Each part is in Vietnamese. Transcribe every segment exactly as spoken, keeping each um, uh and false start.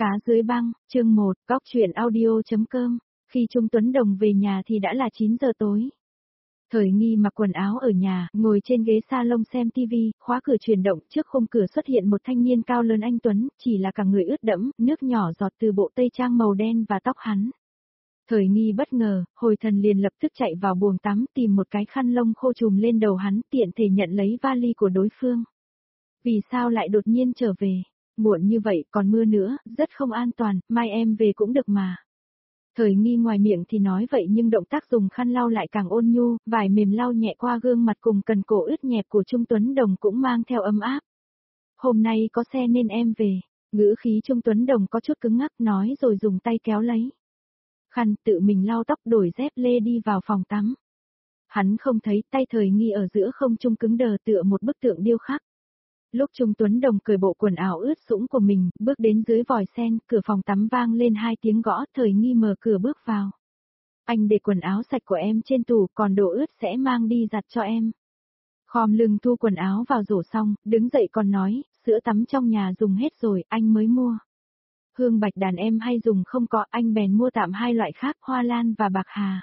Cá dưới băng, chương một, Cóc truyện audio.com. Khi Trung Tuấn Đồng về nhà thì đã là chín giờ tối. Thời Nghi mặc quần áo ở nhà, ngồi trên ghế salon xem tivi, khóa cửa chuyển động, trước khung cửa xuất hiện một thanh niên cao lớn anh Tuấn, chỉ là cả người ướt đẫm, nước nhỏ giọt từ bộ tây trang màu đen và tóc hắn. Thời Nghi bất ngờ, hồi thần liền lập tức chạy vào buồng tắm tìm một cái khăn lông khô trùm lên đầu hắn, tiện thể nhận lấy vali của đối phương. Vì sao lại đột nhiên trở về? Muộn như vậy, còn mưa nữa, rất không an toàn, mai em về cũng được mà. Thời Nghi ngoài miệng thì nói vậy nhưng động tác dùng khăn lau lại càng ôn nhu, vải mềm lau nhẹ qua gương mặt cùng cần cổ ướt nhẹp của Trung Tuấn Đồng cũng mang theo ấm áp. Hôm nay có xe nên em về. Ngữ khí Trung Tuấn Đồng có chút cứng ngắc nói rồi dùng tay kéo lấy khăn, tự mình lau tóc, đổi dép lê đi vào phòng tắm. Hắn không thấy, tay Thời Nghi ở giữa không trung cứng đờ tựa một bức tượng điêu khắc. Lúc Trung Tuấn Đồng cởi bộ quần áo ướt sũng của mình, bước đến dưới vòi sen, cửa phòng tắm vang lên hai tiếng gõ, Thời Nghi mở cửa bước vào. Anh để quần áo sạch của em trên tủ, còn đồ ướt sẽ mang đi giặt cho em. Khom lưng thu quần áo vào rổ xong, đứng dậy còn nói, sữa tắm trong nhà dùng hết rồi, anh mới mua. Hương bạch đàn em hay dùng không có, anh bèn mua tạm hai loại khác, hoa lan và bạc hà.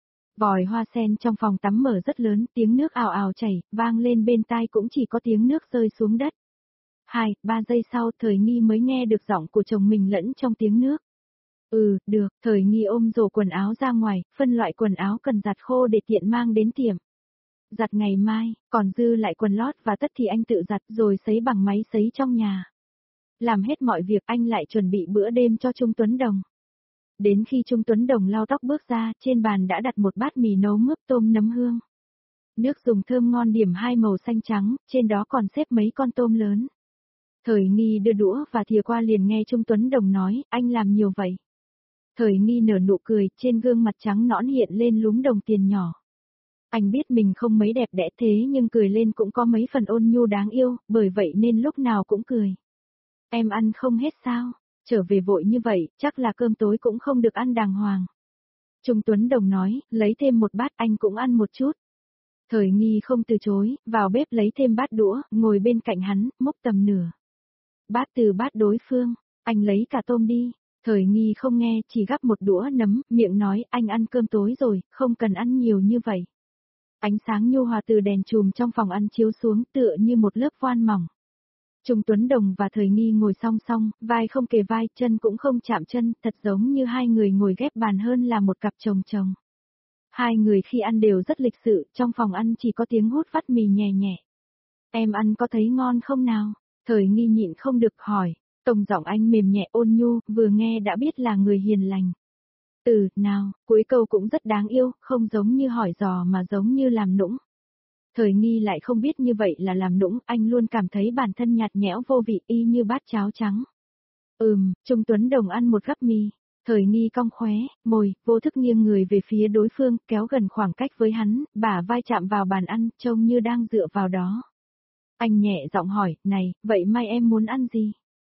Vòi hoa sen trong phòng tắm mở rất lớn, tiếng nước ào ào chảy, vang lên bên tai cũng chỉ có tiếng nước rơi xuống đất. Hai, ba giây sau, Thời Nghi mới nghe được giọng của chồng mình lẫn trong tiếng nước. Ừ, được, Thời Nghi ôm rổ quần áo ra ngoài, phân loại quần áo cần giặt khô để tiện mang đến tiệm. Giặt ngày mai, còn dư lại quần lót và tất thì anh tự giặt rồi sấy bằng máy sấy trong nhà. Làm hết mọi việc anh lại chuẩn bị bữa đêm cho Trung Tuấn Đồng. Đến khi Trung Tuấn Đồng lau tóc bước ra, trên bàn đã đặt một bát mì nấu mướp tôm nấm hương. Nước dùng thơm ngon điểm hai màu xanh trắng, trên đó còn xếp mấy con tôm lớn. Thời Nghi đưa đũa và thìa qua liền nghe Trung Tuấn Đồng nói, anh làm nhiều vậy. Thời Nghi nở nụ cười, trên gương mặt trắng nõn hiện lên lúm đồng tiền nhỏ. Anh biết mình không mấy đẹp đẽ thế nhưng cười lên cũng có mấy phần ôn nhu đáng yêu, bởi vậy nên lúc nào cũng cười. Em ăn không hết sao? Trở về vội như vậy, chắc là cơm tối cũng không được ăn đàng hoàng. Trung Tuấn Đồng nói, lấy thêm một bát anh cũng ăn một chút. Thời Nghi không từ chối, vào bếp lấy thêm bát đũa, ngồi bên cạnh hắn, múc tầm nửa bát từ bát đối phương, anh lấy cả tôm đi. Thời Nghi không nghe, chỉ gắp một đũa nấm, miệng nói, anh ăn cơm tối rồi, không cần ăn nhiều như vậy. Ánh sáng nhu hòa từ đèn chùm trong phòng ăn chiếu xuống tựa như một lớp voan mỏng. Trung Tuấn Đồng và Thời Nghi ngồi song song, vai không kề vai, chân cũng không chạm chân, thật giống như hai người ngồi ghép bàn hơn là một cặp chồng chồng. Hai người khi ăn đều rất lịch sự, trong phòng ăn chỉ có tiếng hút vắt mì nhẹ nhẹ. Em ăn có thấy ngon không nào? Thời Nghi nhịn không được hỏi, tông giọng anh mềm nhẹ ôn nhu, vừa nghe đã biết là người hiền lành. Ừ, nào, cuối câu cũng rất đáng yêu, không giống như hỏi dò mà giống như làm nũng. Thời Nghi lại không biết như vậy là làm nũng, anh luôn cảm thấy bản thân nhạt nhẽo vô vị y như bát cháo trắng. Ừm, Trung Tuấn Đồng ăn một gắp mì. Thời Nghi cong khóe, môi, vô thức nghiêng người về phía đối phương, kéo gần khoảng cách với hắn, bả vai chạm vào bàn ăn, trông như đang dựa vào đó. Anh nhẹ giọng hỏi, này, vậy mai em muốn ăn gì?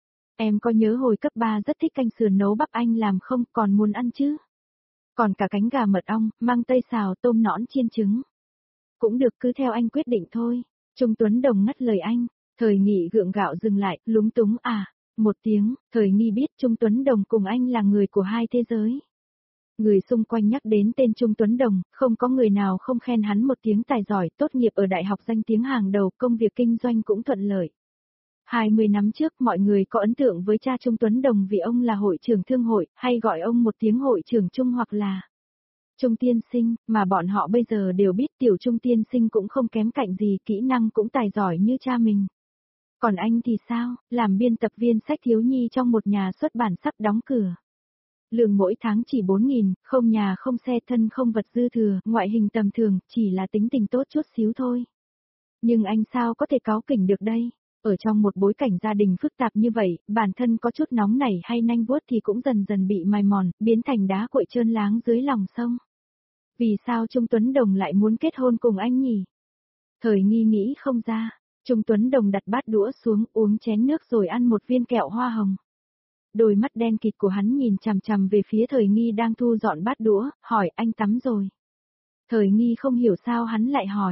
Em có nhớ hồi cấp ba rất thích canh sườn nấu bắp anh làm không, còn muốn ăn chứ? Còn cả cánh gà mật ong, măng tây xào, tôm nõn chiên trứng. Cũng được, cứ theo anh quyết định thôi. Trung Tuấn Đồng ngắt lời anh. Thời Nghi gượng gạo dừng lại, lúng túng à. Một tiếng, Thời Nghi biết Trung Tuấn Đồng cùng anh là người của hai thế giới. Người xung quanh nhắc đến tên Trung Tuấn Đồng, không có người nào không khen hắn một tiếng tài giỏi, tốt nghiệp ở đại học danh tiếng hàng đầu, công việc kinh doanh cũng thuận lợi. hai mươi năm trước mọi người có ấn tượng với cha Trung Tuấn Đồng vì ông là hội trưởng thương hội, hay gọi ông một tiếng hội trưởng Trung hoặc là Trung tiên sinh, mà bọn họ bây giờ đều biết tiểu Trung tiên sinh cũng không kém cạnh gì, kỹ năng cũng tài giỏi như cha mình. Còn anh thì sao, làm biên tập viên sách thiếu nhi trong một nhà xuất bản sắp đóng cửa. Lương mỗi tháng chỉ bốn nghìn, không nhà không xe thân không vật dư thừa, ngoại hình tầm thường, chỉ là tính tình tốt chút xíu thôi. Nhưng anh sao có thể cáu kỉnh được đây? Ở trong một bối cảnh gia đình phức tạp như vậy, bản thân có chút nóng nảy hay nanh vuốt thì cũng dần dần bị mài mòn, biến thành đá cuội trơn láng dưới lòng sông. Vì sao Trung Tuấn Đồng lại muốn kết hôn cùng anh nhỉ? Thời Nghi nghĩ không ra. Trung Tuấn Đồng đặt bát đũa xuống, uống chén nước rồi ăn một viên kẹo hoa hồng. Đôi mắt đen kịt của hắn nhìn chằm chằm về phía Thời Nghi đang thu dọn bát đũa, hỏi anh tắm rồi. Thời Nghi không hiểu sao hắn lại hỏi.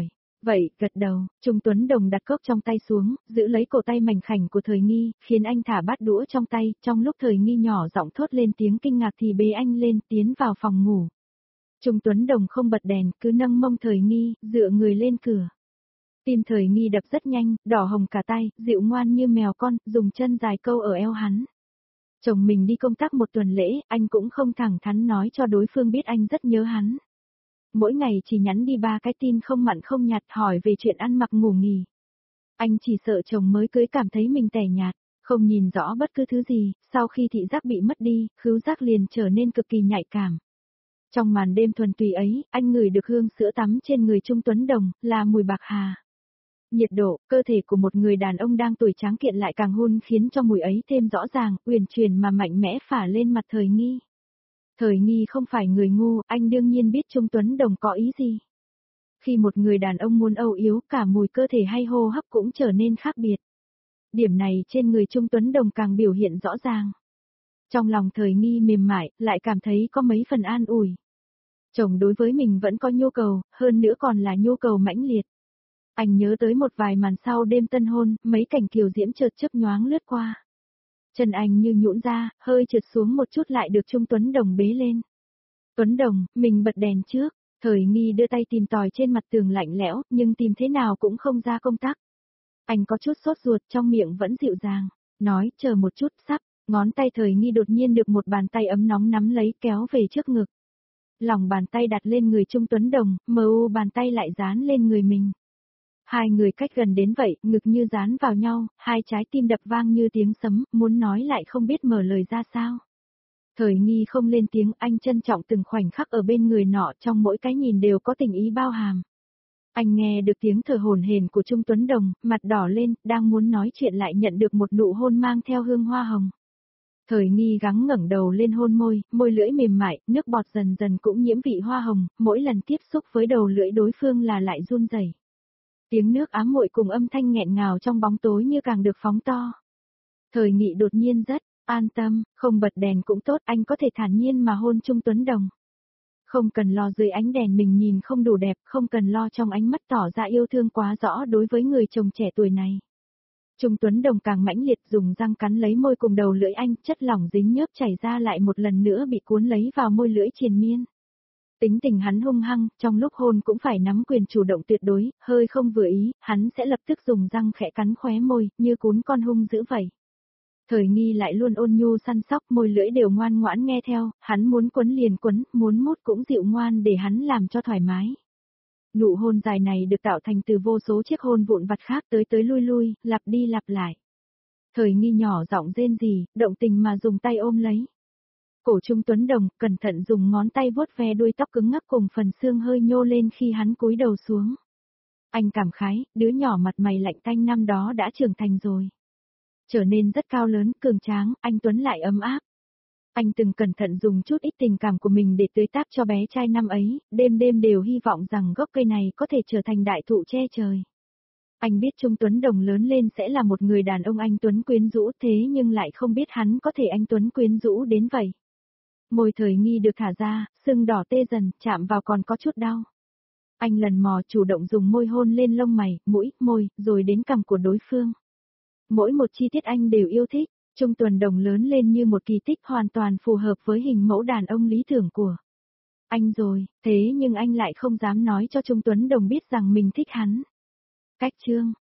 Vậy, gật đầu, Trung Tuấn Đồng đặt cốc trong tay xuống, giữ lấy cổ tay mảnh khảnh của Thời Nghi, khiến anh thả bát đũa trong tay, trong lúc Thời Nghi nhỏ giọng thốt lên tiếng kinh ngạc thì bế anh lên, tiến vào phòng ngủ. Trung Tuấn Đồng không bật đèn, cứ nâng mông Thời Nghi, dựa người lên cửa. Tim Thời Nghi đập rất nhanh, đỏ hồng cả tay, dịu ngoan như mèo con, dùng chân dài câu ở eo hắn. Chồng mình đi công tác một tuần lễ, anh cũng không thẳng thắn nói cho đối phương biết anh rất nhớ hắn. Mỗi ngày chỉ nhắn đi ba cái tin không mặn không nhạt hỏi về chuyện ăn mặc ngủ nghỉ. Anh chỉ sợ chồng mới cưới cảm thấy mình tẻ nhạt, không nhìn rõ bất cứ thứ gì, sau khi thị giác bị mất đi, khứu giác liền trở nên cực kỳ nhạy cảm. Trong màn đêm thuần túy ấy, anh ngửi được hương sữa tắm trên người Trung Tuấn Đồng, là mùi bạc hà. Nhiệt độ, cơ thể của một người đàn ông đang tuổi tráng kiện lại càng hun khiến cho mùi ấy thêm rõ ràng, uyển chuyển mà mạnh mẽ phả lên mặt Thời Nghi. Thời Nghi không phải người ngu, anh đương nhiên biết Trung Tuấn Đồng có ý gì. Khi một người đàn ông muốn âu yếm, cả mùi cơ thể hay hô hấp cũng trở nên khác biệt. Điểm này trên người Trung Tuấn Đồng càng biểu hiện rõ ràng. Trong lòng Thời Nghi mềm mại, lại cảm thấy có mấy phần an ủi. Chồng đối với mình vẫn có nhu cầu, hơn nữa còn là nhu cầu mãnh liệt. Anh nhớ tới một vài màn sau đêm tân hôn, mấy cảnh kiều diễm chợt chớp nhoáng lướt qua. Chân anh như nhũn ra, hơi trượt xuống một chút lại được Trung Tuấn Đồng bế lên. Tuấn Đồng, mình bật đèn trước. Thời Nghi đưa tay tìm tòi trên mặt tường lạnh lẽo, nhưng tìm thế nào cũng không ra công tắc. Anh có chút sốt ruột, trong miệng vẫn dịu dàng, nói chờ một chút, sắp. Ngón tay Thời Nghi đột nhiên được một bàn tay ấm nóng nắm lấy kéo về trước ngực. Lòng bàn tay đặt lên người Trung Tuấn Đồng, mờ u bàn tay lại dán lên người mình. Hai người cách gần đến vậy, ngực như dán vào nhau, hai trái tim đập vang như tiếng sấm, muốn nói lại không biết mở lời ra sao. Thời Nghi không lên tiếng, anh trân trọng từng khoảnh khắc ở bên người nọ, trong mỗi cái nhìn đều có tình ý bao hàm. Anh nghe được tiếng thở hổn hển của Trung Tuấn Đồng, mặt đỏ lên, đang muốn nói chuyện lại nhận được một nụ hôn mang theo hương hoa hồng. Thời Nghi gắng ngẩng đầu lên hôn môi, môi lưỡi mềm mại, nước bọt dần dần cũng nhiễm vị hoa hồng, mỗi lần tiếp xúc với đầu lưỡi đối phương là lại run rẩy. Tiếng nước ám muội cùng âm thanh nghẹn ngào trong bóng tối như càng được phóng to. Thời Nghị đột nhiên rất an tâm, không bật đèn cũng tốt, anh có thể thản nhiên mà hôn Trung Tuấn Đồng. Không cần lo dưới ánh đèn mình nhìn không đủ đẹp, không cần lo trong ánh mắt tỏ ra yêu thương quá rõ đối với người chồng trẻ tuổi này. Trung Tuấn Đồng càng mãnh liệt dùng răng cắn lấy môi cùng đầu lưỡi anh, chất lỏng dính nhớp chảy ra lại một lần nữa bị cuốn lấy vào môi lưỡi triền miên. Tính tình hắn hung hăng, trong lúc hôn cũng phải nắm quyền chủ động tuyệt đối, hơi không vừa ý, hắn sẽ lập tức dùng răng khẽ cắn khóe môi, như cuốn con hung dữ vậy. Thời Nghi lại luôn ôn nhu săn sóc, môi lưỡi đều ngoan ngoãn nghe theo, hắn muốn quấn liền quấn, muốn mút cũng dịu ngoan để hắn làm cho thoải mái. Nụ hôn dài này được tạo thành từ vô số chiếc hôn vụn vặt khác tới tới lui lui, lặp đi lặp lại. Thời Nghi nhỏ giọng rên rỉ, động tình mà dùng tay ôm lấy. Cổ Trung Tuấn Đồng, cẩn thận dùng ngón tay vuốt ve đuôi tóc cứng ngắc cùng phần xương hơi nhô lên khi hắn cúi đầu xuống. Anh cảm khái, đứa nhỏ mặt mày lạnh tanh năm đó đã trưởng thành rồi. Trở nên rất cao lớn, cường tráng, anh Tuấn lại ấm áp. Anh từng cẩn thận dùng chút ít tình cảm của mình để tưới táp cho bé trai năm ấy, đêm đêm đều hy vọng rằng gốc cây này có thể trở thành đại thụ che trời. Anh biết Trung Tuấn Đồng lớn lên sẽ là một người đàn ông anh Tuấn quyến rũ thế nhưng lại không biết hắn có thể anh Tuấn quyến rũ đến vậy. Môi Thời Nghi được thả ra, sưng đỏ tê dần, chạm vào còn có chút đau. Anh lần mò chủ động dùng môi hôn lên lông mày, mũi, môi, rồi đến cằm của đối phương. Mỗi một chi tiết anh đều yêu thích, Trung Tuấn Đồng lớn lên như một kỳ tích hoàn toàn phù hợp với hình mẫu đàn ông lý tưởng của anh rồi, thế nhưng anh lại không dám nói cho Trung Tuấn Đồng biết rằng mình thích hắn. Cách chương